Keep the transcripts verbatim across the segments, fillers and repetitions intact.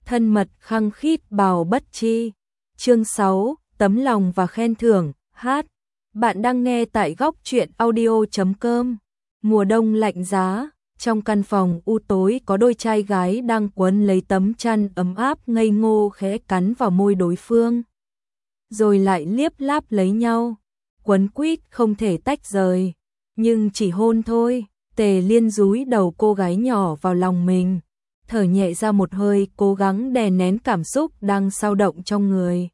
thân mật khăng khít bào bất chi. Chương sáu, tấm lòng và khen thưởng. Hát. Bạn đang nghe tại góc truyện audio chấm com. Mùa đông lạnh giá, trong căn phòng u tối có đôi trai gái đang quấn lấy tấm chăn ấm áp ngây ngô khẽ cắn vào môi đối phương. Rồi lại liếp láp lấy nhau, quấn quýt không thể tách rời. Nhưng chỉ hôn thôi, Tề Liên dúi đầu cô gái nhỏ vào lòng mình, thở nhẹ ra một hơi, cố gắng đè nén cảm xúc đang xao động trong người.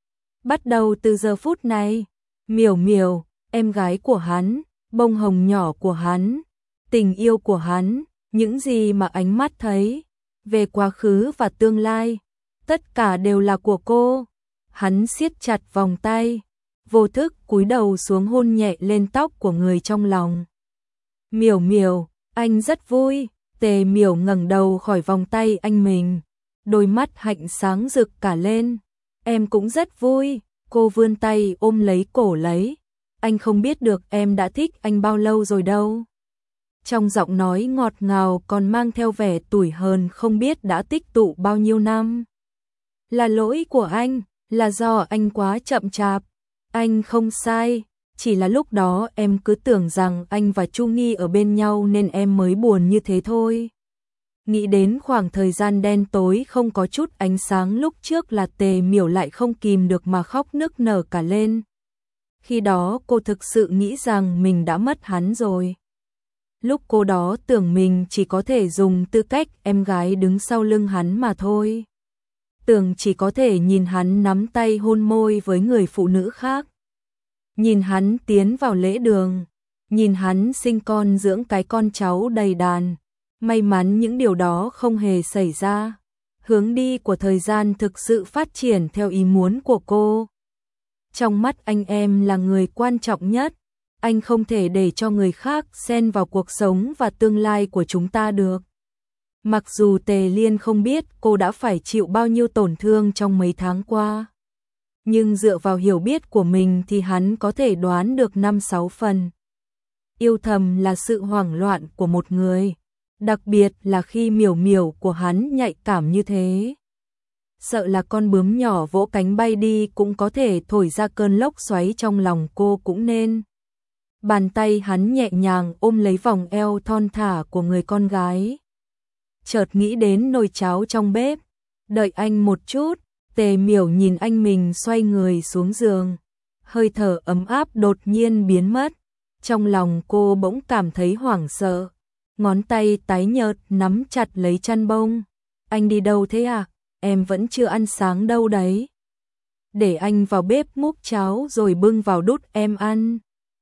Bắt đầu từ giờ phút này, Miểu Miểu, em gái của hắn, bông hồng nhỏ của hắn, tình yêu của hắn, những gì mà ánh mắt thấy, về quá khứ và tương lai, tất cả đều là của cô. Hắn siết chặt vòng tay, vô thức cúi đầu xuống hôn nhẹ lên tóc của người trong lòng. Miểu Miểu, anh rất vui. Tề Miểu ngẩng đầu khỏi vòng tay anh mình, đôi mắt hạnh sáng rực cả lên. Em cũng rất vui. Cô vươn tay ôm lấy cổ lấy. Anh không biết được em đã thích anh bao lâu rồi đâu. Trong giọng nói ngọt ngào còn mang theo vẻ tủi hờn, không biết đã tích tụ bao nhiêu năm. Là lỗi của anh, là do anh quá chậm chạp. Anh không sai, chỉ là lúc đó em cứ tưởng rằng anh và Chu Nghi ở bên nhau nên em mới buồn như thế thôi. Nghĩ đến khoảng thời gian đen tối không có chút ánh sáng lúc trước là Tề Miểu lại không kìm được mà khóc nức nở cả lên. Khi đó cô thực sự nghĩ rằng mình đã mất hắn rồi. Lúc cô đó tưởng mình chỉ có thể dùng tư cách em gái đứng sau lưng hắn mà thôi. Tưởng chỉ có thể nhìn hắn nắm tay hôn môi với người phụ nữ khác. Nhìn hắn tiến vào lễ đường, nhìn hắn sinh con dưỡng cái con cháu đầy đàn. May mắn những điều đó không hề xảy ra. Hướng đi của thời gian thực sự phát triển theo ý muốn của cô. Trong mắt anh em là người quan trọng nhất. Anh không thể để cho người khác xen vào cuộc sống và tương lai của chúng ta được. Mặc dù Tề Liên không biết cô đã phải chịu bao nhiêu tổn thương trong mấy tháng qua. Nhưng dựa vào hiểu biết của mình thì hắn có thể đoán được năm sáu phần. Yêu thầm là sự hoảng loạn của một người. Đặc biệt là khi Miểu Miểu của hắn nhạy cảm như thế. Sợ là con bướm nhỏ vỗ cánh bay đi cũng có thể thổi ra cơn lốc xoáy trong lòng cô cũng nên. Bàn tay hắn nhẹ nhàng ôm lấy vòng eo thon thả của người con gái. Chợt nghĩ đến nồi cháo trong bếp. Đợi anh một chút. Tề Miểu nhìn anh mình xoay người xuống giường. Hơi thở ấm áp đột nhiên biến mất. Trong lòng cô bỗng cảm thấy hoảng sợ. Ngón tay tái nhợt nắm chặt lấy chăn bông. Anh đi đâu thế à? Em vẫn chưa ăn sáng đâu đấy. Để anh vào bếp múc cháo rồi bưng vào đút em ăn.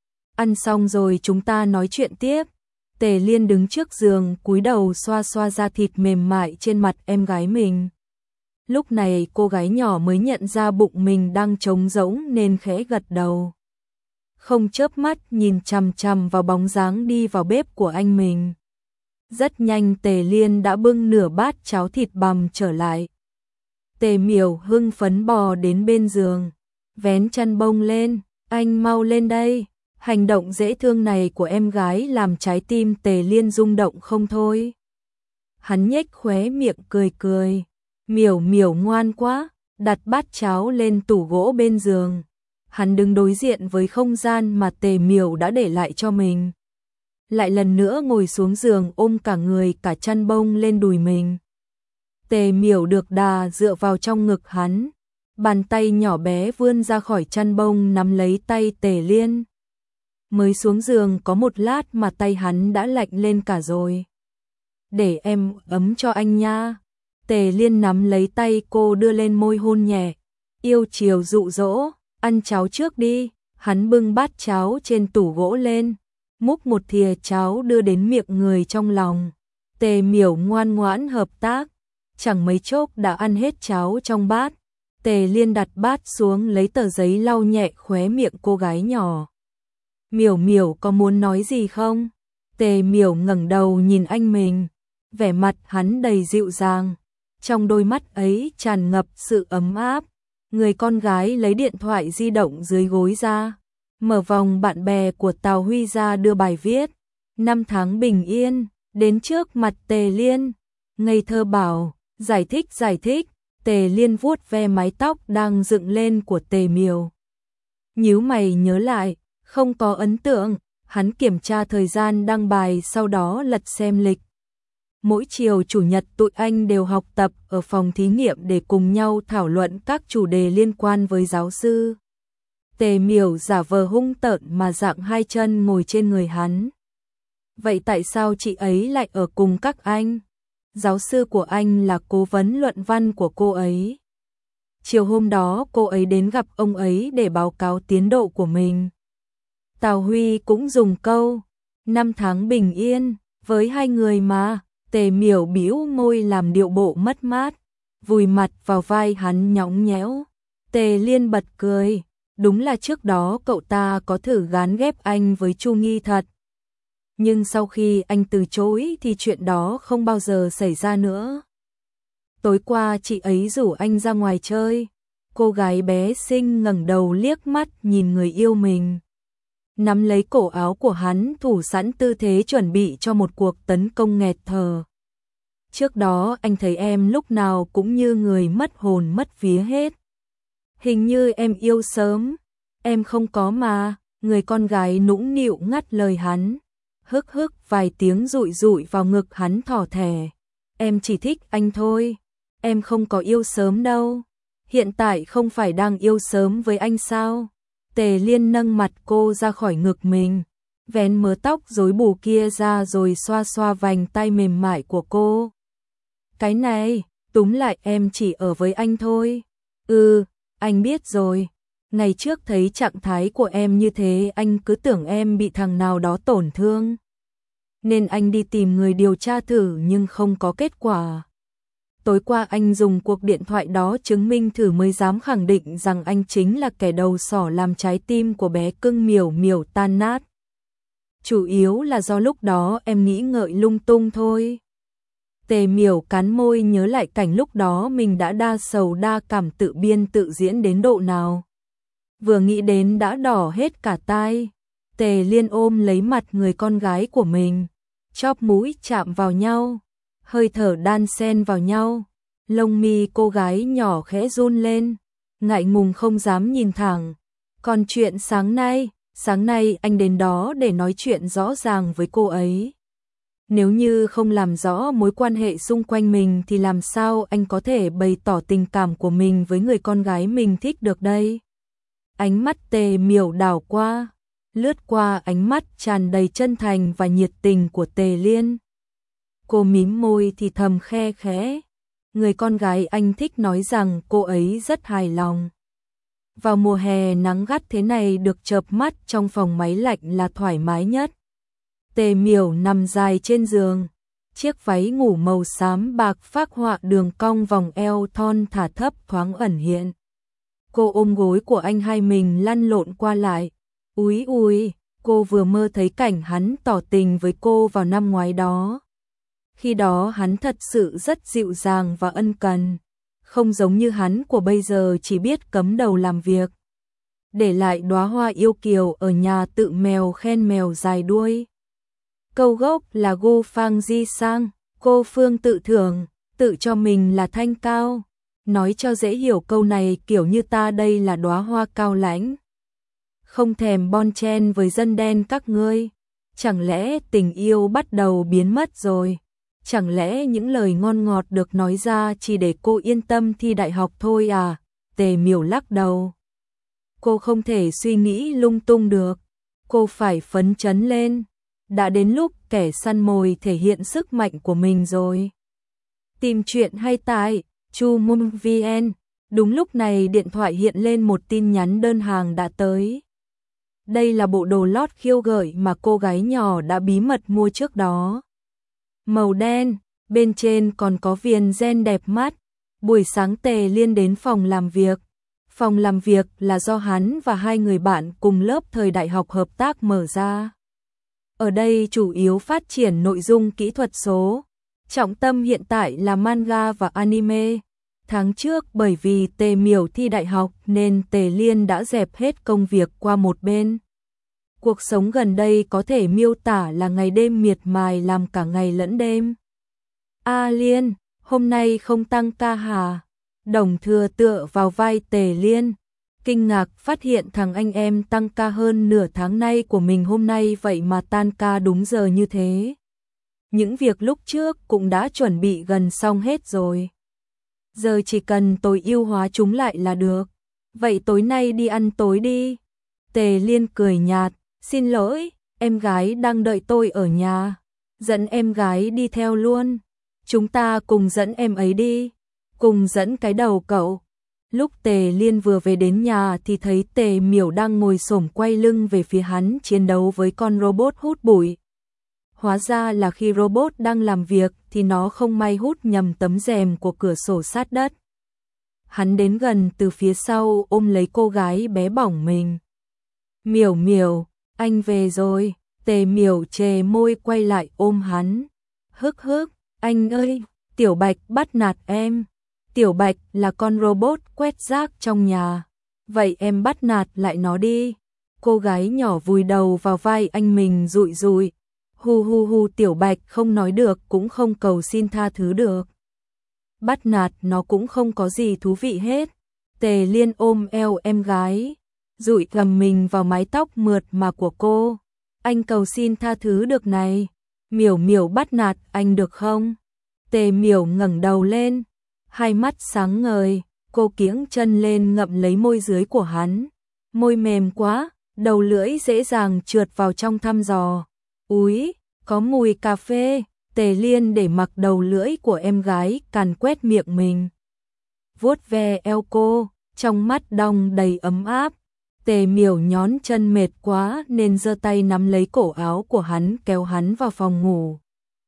Ăn xong rồi chúng ta nói chuyện tiếp. Tề Liên đứng trước giường cúi đầu xoa xoa da thịt mềm mại trên mặt em gái mình. Lúc này cô gái nhỏ mới nhận ra bụng mình đang trống rỗng nên khẽ gật đầu. Không chớp mắt nhìn chằm chằm vào bóng dáng đi vào bếp của anh mình. Rất nhanh Tề Liên đã bưng nửa bát cháo thịt bằm trở lại. Tề Miểu hưng phấn bò đến bên giường, vén chăn bông lên, anh mau lên đây. Hành động dễ thương này của em gái làm trái tim Tề Liên rung động không thôi. Hắn nhếch khóe miệng cười cười. Miểu Miểu ngoan quá, đặt bát cháo lên tủ gỗ bên giường. Hắn đứng đối diện với không gian mà Tề Miểu đã để lại cho mình. Lại lần nữa ngồi xuống giường ôm cả người cả chăn bông lên đùi mình. Tề Miểu được đà dựa vào trong ngực hắn. Bàn tay nhỏ bé vươn ra khỏi chăn bông nắm lấy tay Tề Liên. Mới xuống giường có một lát mà tay hắn đã lạnh lên cả rồi. Để em ấm cho anh nha. Tề Liên nắm lấy tay cô đưa lên môi hôn nhẹ. Yêu chiều dụ dỗ, ăn cháo trước đi. Hắn bưng bát cháo trên tủ gỗ lên, múc một thìa cháo đưa đến miệng người trong lòng. Tề Miểu ngoan ngoãn hợp tác, chẳng mấy chốc đã ăn hết cháo trong bát. Tề Liên đặt bát xuống lấy tờ giấy lau nhẹ khóe miệng cô gái nhỏ. Miểu Miểu có muốn nói gì không? Tề Miểu ngẩng đầu nhìn anh mình, vẻ mặt hắn đầy dịu dàng, trong đôi mắt ấy tràn ngập sự ấm áp. Người con gái lấy điện thoại di động dưới gối ra, mở vòng bạn bè của Tào Huy ra đưa bài viết. Năm tháng bình yên, đến trước mặt Tề Liên, ngây thơ bảo, Giải thích giải thích, Tề Liên vuốt ve mái tóc đang dựng lên của Tề Miểu. Nhíu mày nhớ lại, không có ấn tượng, hắn kiểm tra thời gian đăng bài sau đó lật xem lịch. Mỗi chiều chủ nhật tụi anh đều học tập ở phòng thí nghiệm để cùng nhau thảo luận các chủ đề liên quan với giáo sư. Tề Miểu giả vờ hung tợn mà dạng hai chân ngồi trên người hắn. Vậy tại sao chị ấy lại ở cùng các anh? Giáo sư của anh là cố vấn luận văn của cô ấy. Chiều hôm đó cô ấy đến gặp ông ấy để báo cáo tiến độ của mình. Tào Huy cũng dùng câu năm tháng bình yên với hai người mà. Tề Miểu bĩu môi làm điệu bộ mất mát, vùi mặt vào vai hắn nhõng nhẽo. Tề Liên bật cười, đúng là trước đó cậu ta có thử gán ghép anh với Chu Nghi thật. Nhưng sau khi anh từ chối thì chuyện đó không bao giờ xảy ra nữa. Tối qua chị ấy rủ anh ra ngoài chơi. Cô gái bé xinh ngẩng đầu liếc mắt nhìn người yêu mình. Nắm lấy cổ áo của hắn thủ sẵn tư thế chuẩn bị cho một cuộc tấn công nghẹt thở. Trước đó anh thấy em lúc nào cũng như người mất hồn mất vía hết. Hình như em yêu sớm. Em không có mà. Người con gái nũng nịu ngắt lời hắn. Hức hức vài tiếng rụi rụi vào ngực hắn thỏ thẻ. Em chỉ thích anh thôi. Em không có yêu sớm đâu. Hiện tại không phải đang yêu sớm với anh sao? Tề Liên nâng mặt cô ra khỏi ngực mình, vén mớ tóc rối bù kia ra rồi xoa xoa vành tay mềm mại của cô. Cái này, túm lại em chỉ ở với anh thôi. Ừ, anh biết rồi. Ngày trước thấy trạng thái của em như thế anh cứ tưởng em bị thằng nào đó tổn thương. Nên anh đi tìm người điều tra thử nhưng không có kết quả. Tối qua anh dùng cuộc điện thoại đó chứng minh thử mới dám khẳng định rằng anh chính là kẻ đầu sỏ làm trái tim của bé cưng Miểu Miểu tan nát. Chủ yếu là do lúc đó em nghĩ ngợi lung tung thôi. Tề Miểu cắn môi nhớ lại cảnh lúc đó mình đã đa sầu đa cảm tự biên tự diễn đến độ nào. Vừa nghĩ đến đã đỏ hết cả tai. Tề Liên ôm lấy mặt người con gái của mình, chóp mũi chạm vào nhau, hơi thở đan xen vào nhau. Lông mi cô gái nhỏ khẽ run lên, ngại ngùng không dám nhìn thẳng. Còn chuyện sáng nay, sáng nay anh đến đó để nói chuyện rõ ràng với cô ấy. Nếu như không làm rõ mối quan hệ xung quanh mình thì làm sao anh có thể bày tỏ tình cảm của mình với người con gái mình thích được đây? Ánh mắt Tề Miểu đảo qua, lướt qua ánh mắt tràn đầy chân thành và nhiệt tình của Tề Liên. Cô mím môi thì thầm khe khẽ. Người con gái anh thích nói rằng cô ấy rất hài lòng. Vào mùa hè nắng gắt thế này được chợp mắt trong phòng máy lạnh là thoải mái nhất. Tề Miểu nằm dài trên giường, chiếc váy ngủ màu xám bạc phác họa đường cong vòng eo thon thả thấp thoáng ẩn hiện. Cô ôm gối của anh hai mình lăn lộn qua lại. Úi úi, cô vừa mơ thấy cảnh hắn tỏ tình với cô vào năm ngoái đó. Khi đó hắn thật sự rất dịu dàng và ân cần, không giống như hắn của bây giờ chỉ biết cắm đầu làm việc. Để lại đóa hoa yêu kiều ở nhà tự mèo khen mèo dài đuôi. Câu gốc là Gu Phang Di Sang, cô Phương tự thưởng, tự cho mình là thanh cao. Nói cho dễ hiểu câu này kiểu như ta đây là đóa hoa cao lãnh. Không thèm bon chen với dân đen các ngươi. Chẳng lẽ tình yêu bắt đầu biến mất rồi? Chẳng lẽ những lời ngon ngọt được nói ra chỉ để cô yên tâm thi đại học thôi à? Tề Miểu lắc đầu. Cô không thể suy nghĩ lung tung được. Cô phải phấn chấn lên. Đã đến lúc kẻ săn mồi thể hiện sức mạnh của mình rồi. Tìm chuyện hay tại Chu Mum vê en. Đúng lúc này điện thoại hiện lên một tin nhắn đơn hàng đã tới. Đây là bộ đồ lót khiêu gợi mà cô gái nhỏ đã bí mật mua trước đó. Màu đen, bên trên còn có viền ren đẹp mắt. Buổi sáng Tề Liên đến phòng làm việc. Phòng làm việc là do hắn và hai người bạn cùng lớp thời đại học hợp tác mở ra. Ở đây chủ yếu phát triển nội dung kỹ thuật số. Trọng tâm hiện tại là manga và anime. Tháng trước bởi vì Tề Miểu thi đại học nên Tề Liên đã dẹp hết công việc qua một bên. Cuộc sống gần đây có thể miêu tả là ngày đêm miệt mài làm cả ngày lẫn đêm. A Liên, hôm nay không tăng ca hả? Đồng Thừa tựa vào vai Tề Liên, kinh ngạc phát hiện thằng anh em tăng ca hơn nửa tháng nay của mình hôm nay vậy mà tan ca đúng giờ như thế. Những việc lúc trước cũng đã chuẩn bị gần xong hết rồi. Giờ chỉ cần tối ưu hóa chúng lại là được. Vậy tối nay đi ăn tối đi. Tề Liên cười nhạt, xin lỗi, em gái đang đợi tôi ở nhà. Dẫn em gái đi theo luôn. Chúng ta cùng dẫn em ấy đi. Cùng dẫn cái đầu cậu. Lúc Tề Liên vừa về đến nhà thì thấy Tề Miểu đang ngồi xổm quay lưng về phía hắn chiến đấu với con robot hút bụi. Hóa ra là khi robot đang làm việc thì nó không may hút nhầm tấm rèm của cửa sổ sát đất. Hắn đến gần từ phía sau ôm lấy cô gái bé bỏng mình. Miểu Miểu, anh về rồi. Tề Miểu chề môi quay lại ôm hắn. Hức hức, anh ơi, Tiểu Bạch bắt nạt em. Tiểu Bạch là con robot quét rác trong nhà. Vậy em bắt nạt lại nó đi. Cô gái nhỏ vùi đầu vào vai anh mình rụi rụi. Hu hu hu, Tiểu Bạch không nói được cũng không cầu xin tha thứ được. Bắt nạt nó cũng không có gì thú vị hết. Tề Liên ôm eo em gái, dụi gầm mình vào mái tóc mượt mà của cô. Anh cầu xin tha thứ được này. Miểu Miểu bắt nạt anh được không? Tề Miểu ngẩng đầu lên, hai mắt sáng ngời, cô kiễng chân lên ngậm lấy môi dưới của hắn. Môi mềm quá, đầu lưỡi dễ dàng trượt vào trong thăm dò. Úi, có mùi cà phê. Tề Liên để mặc đầu lưỡi của em gái càn quét miệng mình. Vuốt ve eo cô, trong mắt đong đầy ấm áp. Tề Miểu nhón chân mệt quá nên giơ tay nắm lấy cổ áo của hắn kéo hắn vào phòng ngủ.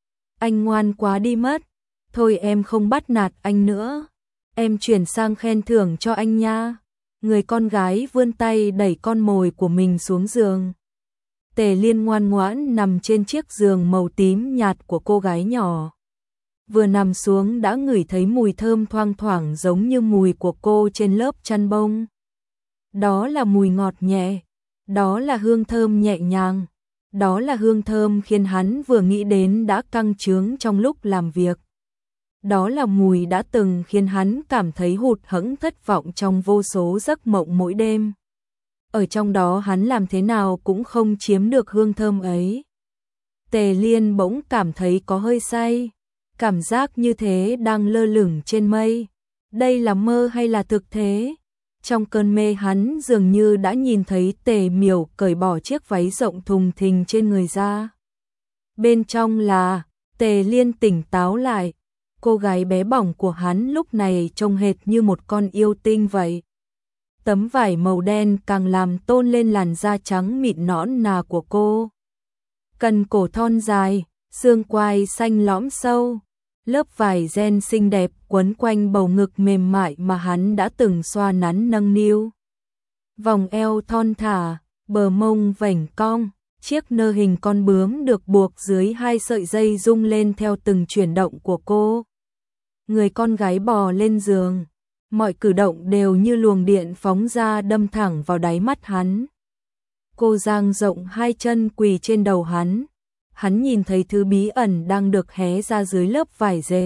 Anh ngoan quá đi mất. Thôi em không bắt nạt anh nữa. Em chuyển sang khen thưởng cho anh nha. Người con gái vươn tay đẩy con mồi của mình xuống giường. Tề Liên ngoan ngoãn nằm trên chiếc giường màu tím nhạt của cô gái nhỏ. Vừa nằm xuống đã ngửi thấy mùi thơm thoang thoảng giống như mùi của cô trên lớp chăn bông. Đó là mùi ngọt nhẹ, đó là hương thơm nhẹ nhàng, đó là hương thơm khiến hắn vừa nghĩ đến đã căng chướng trong lúc làm việc. Đó là mùi đã từng khiến hắn cảm thấy hụt hẫng thất vọng trong vô số giấc mộng mỗi đêm. Ở trong đó hắn làm thế nào cũng không chiếm được hương thơm ấy. Tề Liên bỗng cảm thấy có hơi say, cảm giác như thế đang lơ lửng trên mây. Đây là mơ hay là thực thế? Trong cơn mê hắn dường như đã nhìn thấy Tề Miểu cởi bỏ chiếc váy rộng thùng thình trên người ra. Bên trong là, Tề Liên tỉnh táo lại, cô gái bé bỏng của hắn lúc này trông hệt như một con yêu tinh vậy. Tấm vải màu đen càng làm tôn lên làn da trắng mịn nõn nà của cô. Cần cổ thon dài, xương quai xanh lõm sâu, lớp vải ren xinh đẹp quấn quanh bầu ngực mềm mại mà hắn đã từng xoa nắn nâng niu. Vòng eo thon thả, bờ mông vảnh cong, chiếc nơ hình con bướm được buộc dưới hai sợi dây rung lên theo từng chuyển động của cô. Người con gái bò lên giường, mọi cử động đều như luồng điện phóng ra đâm thẳng vào đáy mắt hắn. Cô dang rộng hai chân quỳ trên đầu hắn. Hắn nhìn thấy thứ bí ẩn đang được hé ra dưới lớp vải dệt.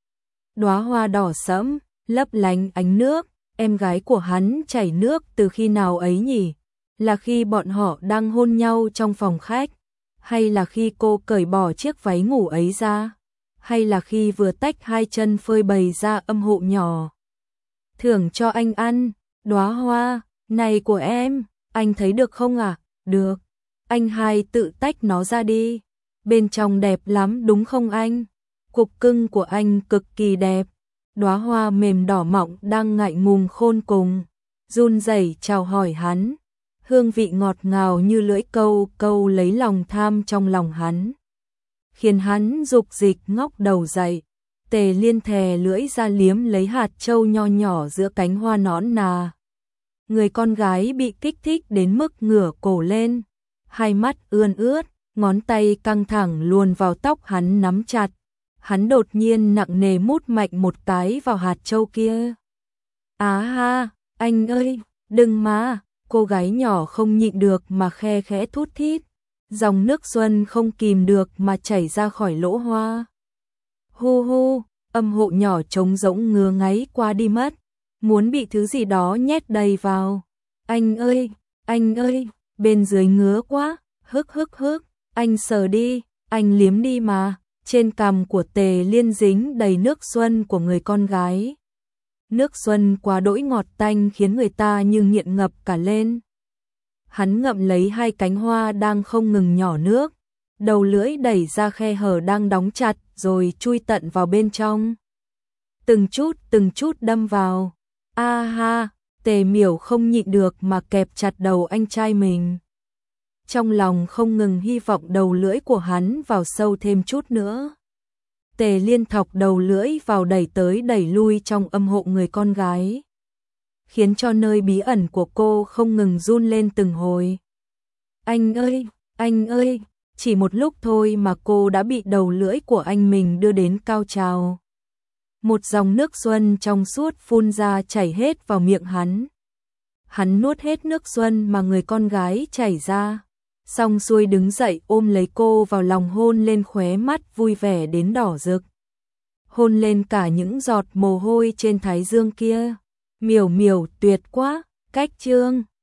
Đóa hoa đỏ sẫm, lấp lánh ánh nước, em gái của hắn chảy nước từ khi nào ấy nhỉ? Là khi bọn họ đang hôn nhau trong phòng khách? Hay là khi cô cởi bỏ chiếc váy ngủ ấy ra? Hay là khi vừa tách hai chân phơi bày ra âm hộ nhỏ? Thưởng cho anh ăn, đóa hoa, này của em, anh thấy được không ạ? À? Được, anh hai tự tách nó ra đi. Bên trong đẹp lắm đúng không anh? Cục cưng của anh cực kỳ đẹp. Đóa hoa mềm đỏ mọng đang ngại ngùng khôn cùng, run rẩy chào hỏi hắn. Hương vị ngọt ngào như lưỡi câu câu lấy lòng tham trong lòng hắn, khiến hắn dục dịch ngóc đầu dậy. Tề Liên thè lưỡi ra liếm lấy hạt châu nho nhỏ giữa cánh hoa nõn nà. Người con gái bị kích thích đến mức ngửa cổ lên, hai mắt ươn ướt, ngón tay căng thẳng luồn vào tóc hắn nắm chặt. Hắn đột nhiên nặng nề mút mạnh một cái vào hạt châu kia. Á ha, anh ơi, đừng mà, cô gái nhỏ không nhịn được mà khe khẽ thút thít. Dòng nước xuân không kìm được mà chảy ra khỏi lỗ hoa. Hu hu, âm hộ nhỏ trống rỗng ngứa ngáy qua đi mất, muốn bị thứ gì đó nhét đầy vào. Anh ơi, anh ơi, bên dưới ngứa quá, hức hức hức, anh sờ đi, anh liếm đi mà. Trên cằm của Tề Liên dính đầy nước xuân của người con gái. Nước xuân quá đỗi ngọt tanh khiến người ta như nghiện ngập cả lên. Hắn ngậm lấy hai cánh hoa đang không ngừng nhỏ nước, đầu lưỡi đẩy ra khe hở đang đóng chặt rồi chui tận vào bên trong. Từng chút từng chút đâm vào. A ha, Tề Miểu không nhịn được mà kẹp chặt đầu anh trai mình. Trong lòng không ngừng hy vọng đầu lưỡi của hắn vào sâu thêm chút nữa. Tề Liên thọc đầu lưỡi vào đẩy tới đẩy lui trong âm hộ người con gái, khiến cho nơi bí ẩn của cô không ngừng run lên từng hồi. Anh ơi, anh ơi, chỉ một lúc thôi mà cô đã bị đầu lưỡi của anh mình đưa đến cao trào. Một dòng nước xuân trong suốt phun ra chảy hết vào miệng hắn. Hắn nuốt hết nước xuân mà người con gái chảy ra, xong xuôi đứng dậy ôm lấy cô vào lòng hôn lên khóe mắt vui vẻ đến đỏ rực. Hôn lên cả những giọt mồ hôi trên thái dương kia. Miểu miểu tuyệt quá, cách chương.